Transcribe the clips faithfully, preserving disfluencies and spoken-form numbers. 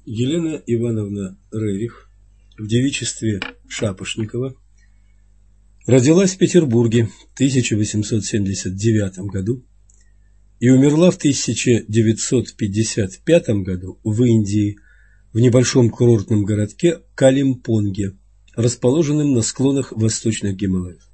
Елена Ивановна Рерих в девичестве Шапошникова родилась в Петербурге в тысяча восемьсот семьдесят девятом году и умерла в тысяча девятьсот пятьдесят пятом году в Индии, в небольшом курортном городке Калимпонге, расположенном на склонах восточных Гималаев.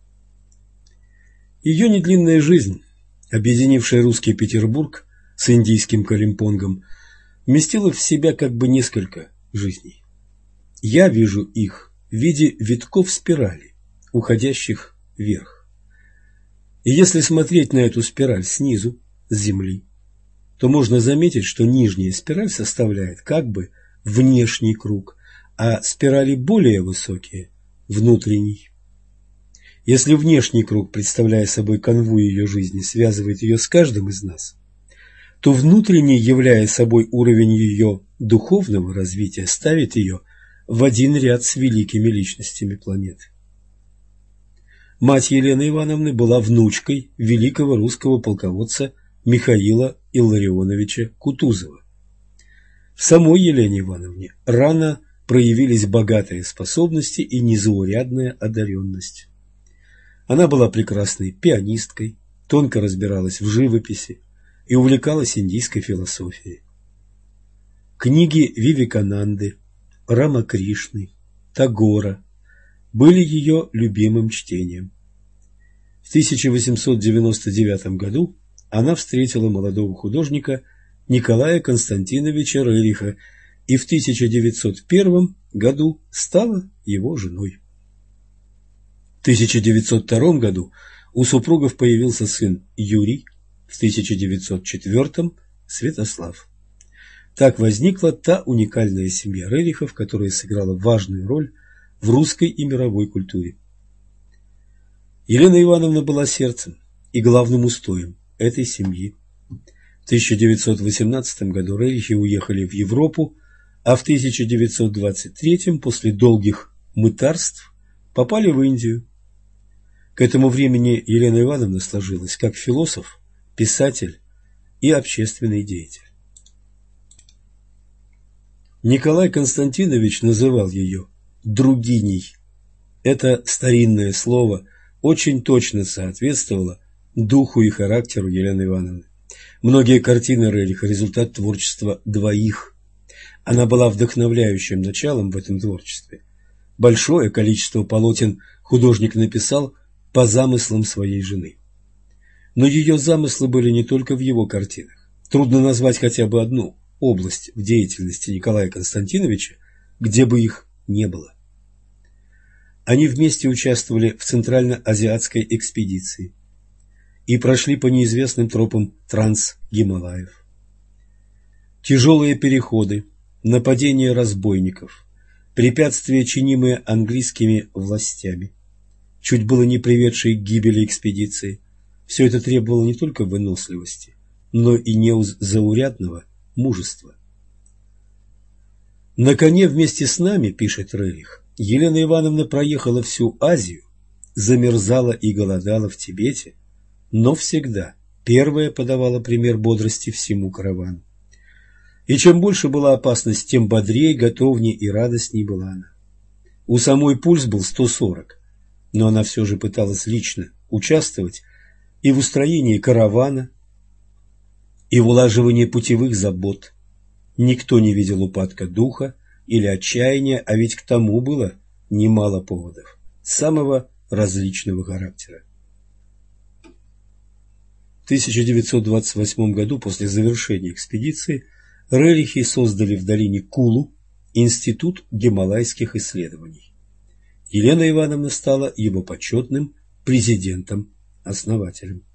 Ее недлинная жизнь, объединившая русский Петербург с индийским Калимпонгом, вместила в себя как бы несколько жизней. Я вижу их в виде витков спирали, уходящих вверх. И если смотреть на эту спираль снизу, с земли, то можно заметить, что нижняя спираль составляет как бы внешний круг, а спирали более высокие – внутренний. Если внешний круг, представляя собой канву ее жизни, связывает ее с каждым из нас, то внутренний, являя собой уровень ее духовного развития, ставит ее в один ряд с великими личностями планеты. Мать Елены Ивановны была внучкой великого русского полководца Михаила Илларионовича Кутузова. В самой Елене Ивановне рано проявились богатые способности и незаурядная одаренность. Она была прекрасной пианисткой, тонко разбиралась в живописи и увлекалась индийской философией. Книги Вивекананды, Рамакришны, Тагора были ее любимым чтением. В тысяча восемьсот девяносто девятом году она встретила молодого художника Николая Константиновича Рериха и в тысяча девятьсот первом году стала его женой. В тысяча девятьсот втором году у супругов появился сын Юрий, в тысяча девятьсот четвёртом – Святослав. Так возникла та уникальная семья Рерихов, которая сыграла важную роль в русской и мировой культуре. Елена Ивановна была сердцем и главным устоем этой семьи. В тысяча девятьсот восемнадцатом году Рерихи уехали в Европу, а в тысяча девятьсот двадцать третьем, после долгих мытарств, попали в Индию. К этому времени Елена Ивановна сложилась как философ, писатель и общественный деятель. Николай Константинович называл ее «другиней». Это старинное слово очень точно соответствовало духу и характеру Елены Ивановны. Многие картины Рериха – результат творчества двоих. Она была вдохновляющим началом в этом творчестве. Большое количество полотен художник написал по замыслам своей жены. Но ее замыслы были не только в его картинах. Трудно назвать хотя бы одну область в деятельности Николая Константиновича, где бы их не было. Они вместе участвовали в Центрально-Азиатской экспедиции и прошли по неизвестным тропам Транс-Гималаев. Тяжелые переходы, нападения разбойников, препятствия, чинимые английскими властями, чуть было не приведшие к гибели экспедиции, все это требовало не только выносливости, но и незаурядного мужества. На коне вместе с нами, пишет Рерих, Елена Ивановна проехала всю Азию, замерзала и голодала в Тибете, но всегда первая подавала пример бодрости всему каравану. И чем больше была опасность, тем бодрее, готовнее и радостней была она. У самой пульс был сто сорок, но она все же пыталась лично участвовать и в устроении каравана, и в улаживании путевых забот. Никто не видел упадка духа или отчаяния, а ведь к тому было немало поводов самого различного характера. В тысяча девятьсот двадцать восьмом году, после завершения экспедиции, Рерихи создали в долине Кулу Институт гималайских исследований. Елена Ивановна стала его почетным президентом-основателем.